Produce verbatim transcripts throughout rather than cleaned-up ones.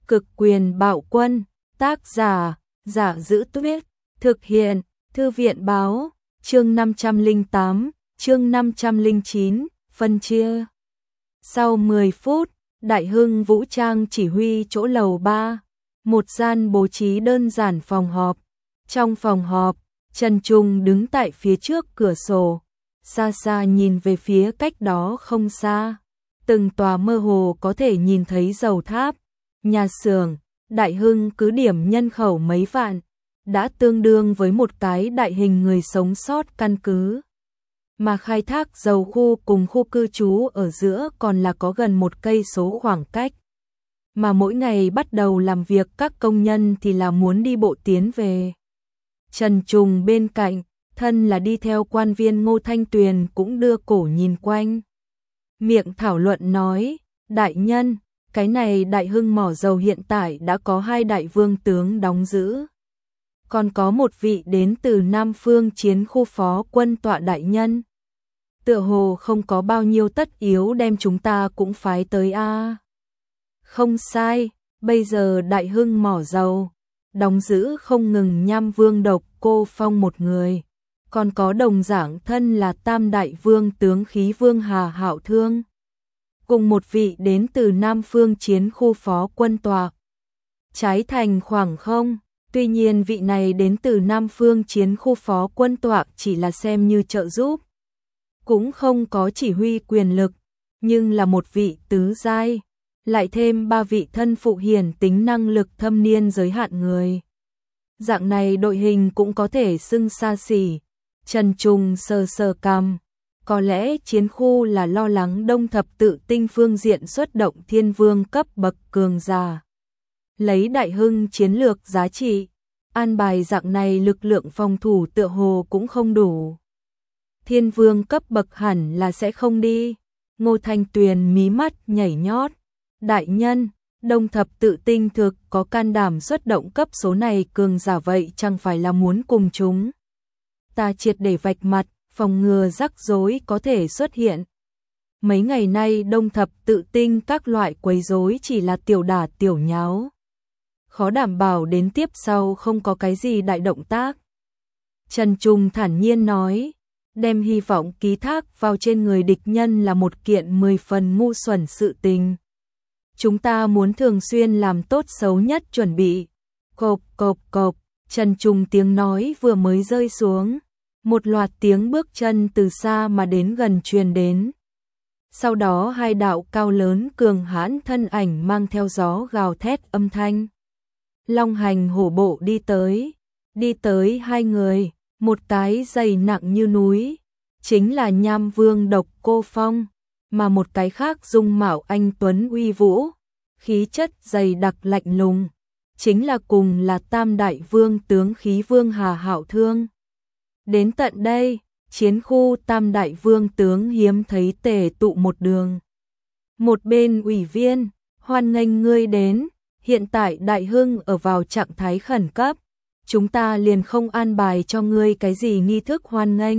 Cực quyền bạo quân, tác giả, Giả Giữ Tuyết, thực hiện, Thư viện báo, chương năm trăm lẻ tám, chương năm trăm lẻ chín, phân chia. Sau mười phút, Đại Hưng vũ trang chỉ huy chỗ lầu ba, một gian bố trí đơn giản phòng họp. Trong phòng họp, Trần Trung đứng tại phía trước cửa sổ, xa xa nhìn về phía cách đó không xa. Từng tòa mơ hồ có thể nhìn thấy dầu tháp, nhà xưởng. Đại Hưng cứ điểm nhân khẩu mấy vạn, đã tương đương với một cái đại hình người sống sót căn cứ. Mà khai thác dầu khu cùng khu cư trú ở giữa còn là có gần một cây số khoảng cách. Mà mỗi ngày bắt đầu làm việc các công nhân thì là muốn đi bộ tiến về. Trần Trùng bên cạnh, thân là đi theo quan viên Ngô Thanh Tuyền cũng đưa cổ nhìn quanh. Miệng thảo luận nói, đại nhân, cái này Đại Hưng mỏ dầu hiện tại đã có hai đại vương tướng đóng giữ. Còn có một vị đến từ Nam Phương chiến khu phó quân tọa đại nhân. Tựa hồ không có bao nhiêu tất yếu đem chúng ta cũng phái tới a. Không sai, bây giờ Đại Hưng mỏ dầu, đóng giữ không ngừng Nham Vương Độc Cô Phong một người. Còn có đồng dạng thân là Tam Đại Vương tướng Khí Vương Hà Hạo Thương. Cùng một vị đến từ Nam Phương chiến khu phó quân tọa. Trái thành khoảng không, tuy nhiên vị này đến từ Nam Phương chiến khu phó quân tọa chỉ là xem như trợ giúp. Cũng không có chỉ huy quyền lực, nhưng là một vị tứ giai. Lại thêm ba vị thân phụ hiển tính năng lực thâm niên giới hạn người. Dạng này đội hình cũng có thể xưng xa xỉ. Trần Trùng sờ sờ cằm. Có lẽ chiến khu là lo lắng Đông Thập Tự Tinh phương diện xuất động thiên vương cấp bậc cường giả. Lấy Đại Hưng chiến lược giá trị, an bài dạng này lực lượng phòng thủ tựa hồ cũng không đủ. Thiên vương cấp bậc hẳn là sẽ không đi. Ngô Thanh Tuyền mí mắt nhảy nhót. Đại nhân, Đông Thập Tự Tinh thực có can đảm xuất động cấp số này cường giả vậy chẳng phải là muốn cùng chúng. Ta triệt để vạch mặt, phòng ngừa rắc rối có thể xuất hiện. Mấy ngày nay Đông Thập Tự Tinh các loại quấy rối chỉ là tiểu đả tiểu nháo. Khó đảm bảo đến tiếp sau không có cái gì đại động tác. Trần Trung thản nhiên nói, đem hy vọng ký thác vào trên người địch nhân là một kiện mười phần ngu xuẩn sự tình. Chúng ta muốn thường xuyên làm tốt xấu nhất chuẩn bị. Cộp cộp cộp, Trần Trung tiếng nói vừa mới rơi xuống. Một loạt tiếng bước chân từ xa mà đến gần truyền đến. Sau đó hai đạo cao lớn cường hãn thân ảnh mang theo gió gào thét âm thanh. Long hành hổ bộ đi tới. Đi tới hai người, một cái dày nặng như núi. Chính là Nham Vương Độc Cô Phong. Mà một cái khác dung mạo anh tuấn uy vũ. Khí chất dày đặc lạnh lùng. Chính là cùng là Tam Đại Vương tướng Khí Vương Hà Hạo Thương. Đến tận đây, chiến khu Tam Đại Vương tướng hiếm thấy tề tụ một đường. Một bên ủy viên, hoan nghênh ngươi đến, hiện tại Đại Hưng ở vào trạng thái khẩn cấp, chúng ta liền không an bài cho ngươi cái gì nghi thức hoan nghênh.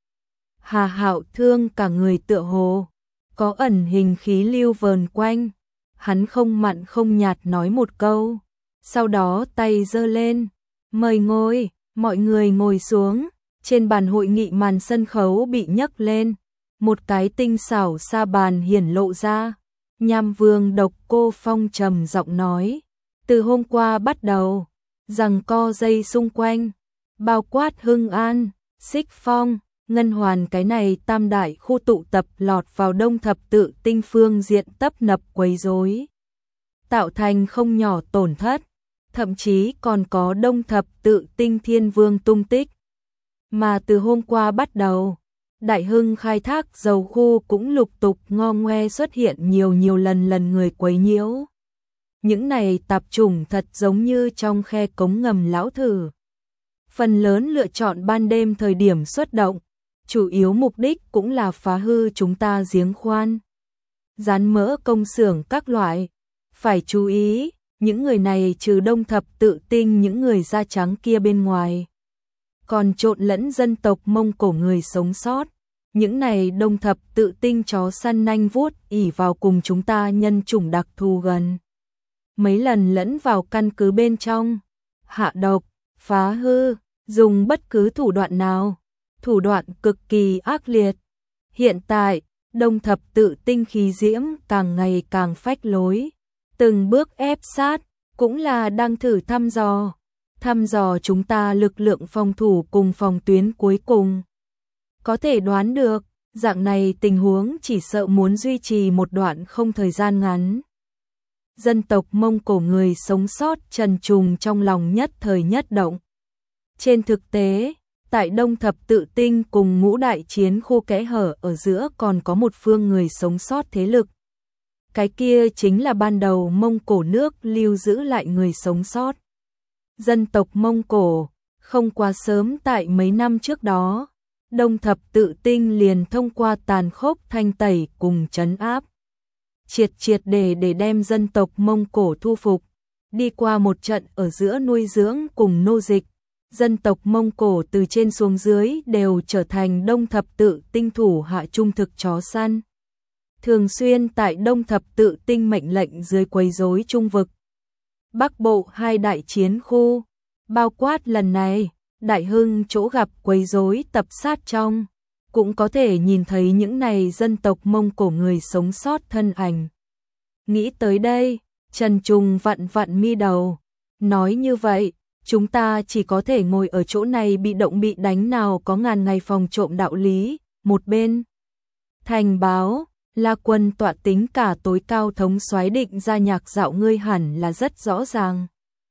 Hà Hạo Thương cả người tựa hồ, có ẩn hình khí lưu vờn quanh, hắn không mặn không nhạt nói một câu, sau đó tay giơ lên, mời ngồi, mọi người ngồi xuống. Trên bàn hội nghị màn sân khấu bị nhấc lên, một cái tinh xảo sa bàn hiển lộ ra. Nham Vương Độc Cô Phong trầm giọng nói, từ hôm qua bắt đầu, rằng co dây xung quanh, bao quát Hưng An, Xích Phong, Ngân Hoàn cái này tam đại khu tụ tập lọt vào Đông Thập Tự Tinh phương diện tấp nập quấy rối, tạo thành không nhỏ tổn thất, thậm chí còn có Đông Thập Tự Tinh Thiên Vương tung tích. Mà từ hôm qua bắt đầu, Đại Hưng khai thác dầu khu cũng lục tục ngo ngoe xuất hiện nhiều nhiều lần lần người quấy nhiễu. Những này tạp chủng thật giống như trong khe cống ngầm lão thử. Phần lớn lựa chọn ban đêm thời điểm xuất động, chủ yếu mục đích cũng là phá hư chúng ta giếng khoan. Dán mỡ công xưởng các loại. Phải chú ý, những người này trừ Đông Thập Tự Tinh những người da trắng kia bên ngoài. Còn trộn lẫn dân tộc Mông Cổ người sống sót. Những này Đông Thập Tự Tinh chó săn nanh vuốt ỉ vào cùng chúng ta nhân chủng đặc thù gần. mấy lần lẫn vào căn cứ bên trong, hạ độc, phá hư, dùng bất cứ thủ đoạn nào, thủ đoạn cực kỳ ác liệt. Hiện tại, Đông Thập Tự Tinh khí diễm càng ngày càng phách lối, từng bước ép sát, cũng là đang thử thăm dò, thăm dò chúng ta lực lượng phòng thủ cùng phòng tuyến cuối cùng. Có thể đoán được, dạng này tình huống chỉ sợ muốn duy trì một đoạn không thời gian ngắn. Dân tộc Mông Cổ người sống sót trần trùng trong lòng nhất thời nhất động. Trên thực tế, tại Đông Thập Tự Tinh cùng ngũ đại chiến khu kẽ hở ở giữa còn có một phương người sống sót thế lực. Cái kia chính là ban đầu Mông Cổ nước lưu giữ lại người sống sót. Dân tộc Mông Cổ, không quá sớm tại mấy năm trước đó, Đông Thập Tự Tinh liền thông qua tàn khốc thanh tẩy cùng trấn áp. Triệt triệt để để đem dân tộc Mông Cổ thu phục, đi qua một trận ở giữa nuôi dưỡng cùng nô dịch. Dân tộc Mông Cổ từ trên xuống dưới đều trở thành Đông Thập Tự Tinh thủ hạ trung thực chó săn. Thường xuyên tại Đông Thập Tự Tinh mệnh lệnh dưới quấy rối trung vực. Bắc Bộ hai đại chiến khu, bao quát lần này, Đại Hưng chỗ gặp quấy rối tập sát trong, cũng có thể nhìn thấy những này dân tộc Mông Cổ người sống sót thân ảnh. Nghĩ tới đây, Trần Trùng vặn vặn mi đầu, nói như vậy, chúng ta chỉ có thể ngồi ở chỗ này bị động bị đánh nào có ngàn ngày phòng trộm đạo lý. Một bên, thành báo, La Quân tọa tính cả tối cao thống soái định ra nhạc dạo ngươi hẳn là rất rõ ràng.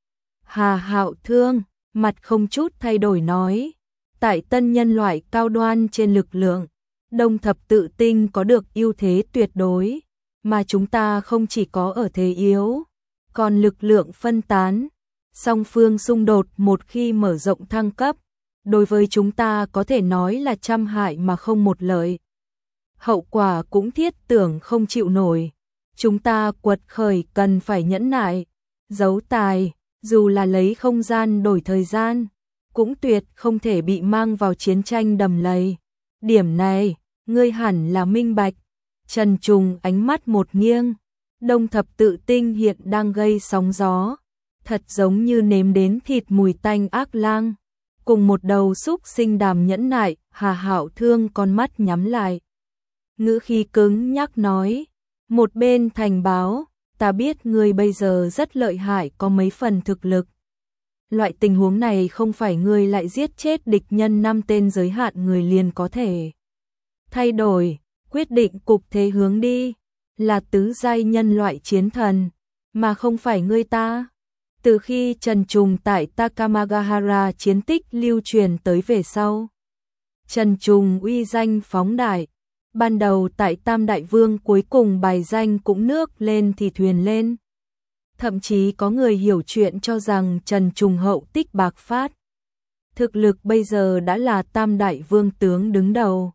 Hà Hạo Thương, mặt không chút thay đổi nói, tại tân nhân loại cao đoan trên lực lượng, Đông Thập Tự Tinh có được ưu thế tuyệt đối, mà chúng ta không chỉ có ở thế yếu, còn lực lượng phân tán. Song phương xung đột một khi mở rộng thăng cấp, đối với chúng ta có thể nói là trăm hại mà không một lợi. Hậu quả cũng thiết tưởng không chịu nổi. Chúng ta quật khởi cần phải nhẫn nại, giấu tài, dù là lấy không gian đổi thời gian, cũng tuyệt không thể bị mang vào chiến tranh đầm lầy. Điểm này, ngươi hẳn là minh bạch. Trần Trùng ánh mắt một nghiêng, Đông Thập Tự Tinh hiện đang gây sóng gió. Thật giống như nếm đến thịt mùi tanh ác lang, cùng một đầu xúc sinh đàm nhẫn nại. Hà Hạo Thương con mắt nhắm lại, ngữ khí cứng nhắc nói, một bên thành báo, ta biết ngươi bây giờ rất lợi hại, có mấy phần thực lực. Loại tình huống này không phải ngươi lại giết chết địch nhân năm tên giới hạn người liền có thể thay đổi, quyết định cục thế hướng đi, là tứ giai nhân loại chiến thần, mà không phải ngươi ta. Từ khi Trần Trùng tại Takamagahara chiến tích lưu truyền tới về sau, Trần Trùng uy danh phóng đại, ban đầu tại Tam Đại Vương cuối cùng bài danh cũng nước lên thì thuyền lên. Thậm chí có người hiểu chuyện cho rằng Trần Trùng hậu tích bạc phát. Thực lực bây giờ đã là Tam Đại Vương tướng đứng đầu.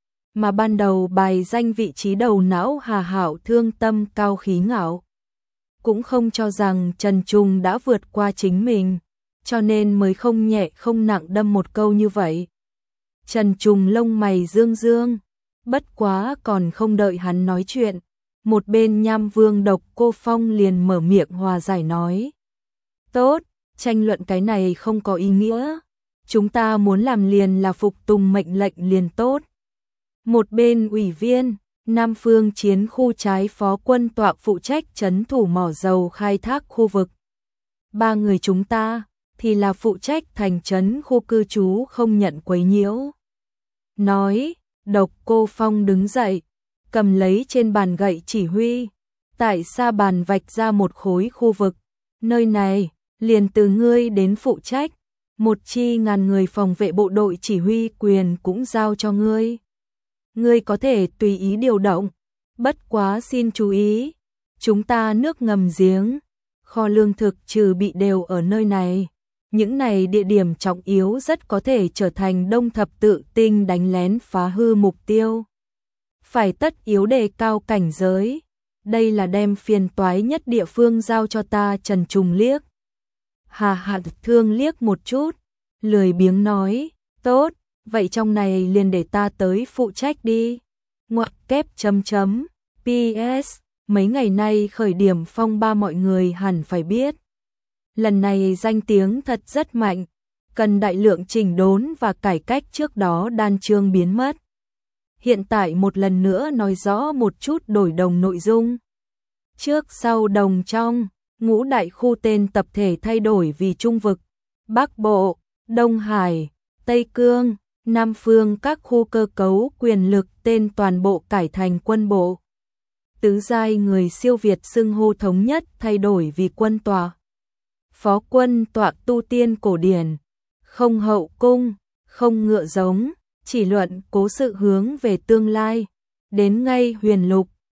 Mà ban đầu bài danh vị trí đầu não Hà Hạo Thương tâm cao khí ngạo, cũng không cho rằng Trần Trùng đã vượt qua chính mình, cho nên mới không nhẹ không nặng đâm một câu như vậy. Trần Trùng lông mày dương dương, bất quá còn không đợi hắn nói chuyện, một bên Nham Vương Độc Cô Phong liền mở miệng hòa giải nói. Tốt, tranh luận cái này không có ý nghĩa, chúng ta muốn làm liền là phục tùng mệnh lệnh liền tốt. Một bên ủy viên, Nam Phương chiến khu trái phó quân tọa phụ trách trấn thủ mỏ dầu khai thác khu vực. Ba người chúng ta thì là phụ trách thành trấn khu cư trú không nhận quấy nhiễu. Nói, Độc Cô Phong đứng dậy, cầm lấy trên bàn gậy chỉ huy, tại xa bàn vạch ra một khối khu vực. Nơi này, liền từ ngươi đến phụ trách, một chi ngàn người phòng vệ bộ đội chỉ huy quyền cũng giao cho ngươi. Ngươi có thể tùy ý điều động, bất quá xin chú ý, chúng ta nước ngầm giếng, kho lương thực trừ bị đều ở nơi này. Những này địa điểm trọng yếu rất có thể trở thành Đông Thập Tự Tinh đánh lén phá hư mục tiêu. Phải tất yếu đề cao cảnh giới, đây là đem phiền toái nhất địa phương giao cho ta. Trần Trùng liếc Hà Hạo Thương liếc một chút, lười biếng nói, tốt, vậy trong này liền để ta tới phụ trách đi. Ngoặc kép chấm chấm, pê ét, mấy ngày nay khởi điểm phong ba mọi người hẳn phải biết. Lần này danh tiếng thật rất mạnh, cần đại lượng chỉnh đốn và cải cách trước đó đan chương biến mất. Hiện tại một lần nữa nói rõ một chút đổi đồng nội dung. Trước sau đồng trong, ngũ đại khu tên tập thể thay đổi vì Trung vực, Bắc Bộ, Đông Hải, Tây Cương, Nam Phương các khu cơ cấu quyền lực tên toàn bộ cải thành quân bộ. Tứ giai người siêu việt xưng hô thống nhất thay đổi vì quân tọa. Phó quân tọa tu tiên cổ điển, không hậu cung, không ngựa giống, chỉ luận cố sự hướng về tương lai. Đến ngay huyền lục,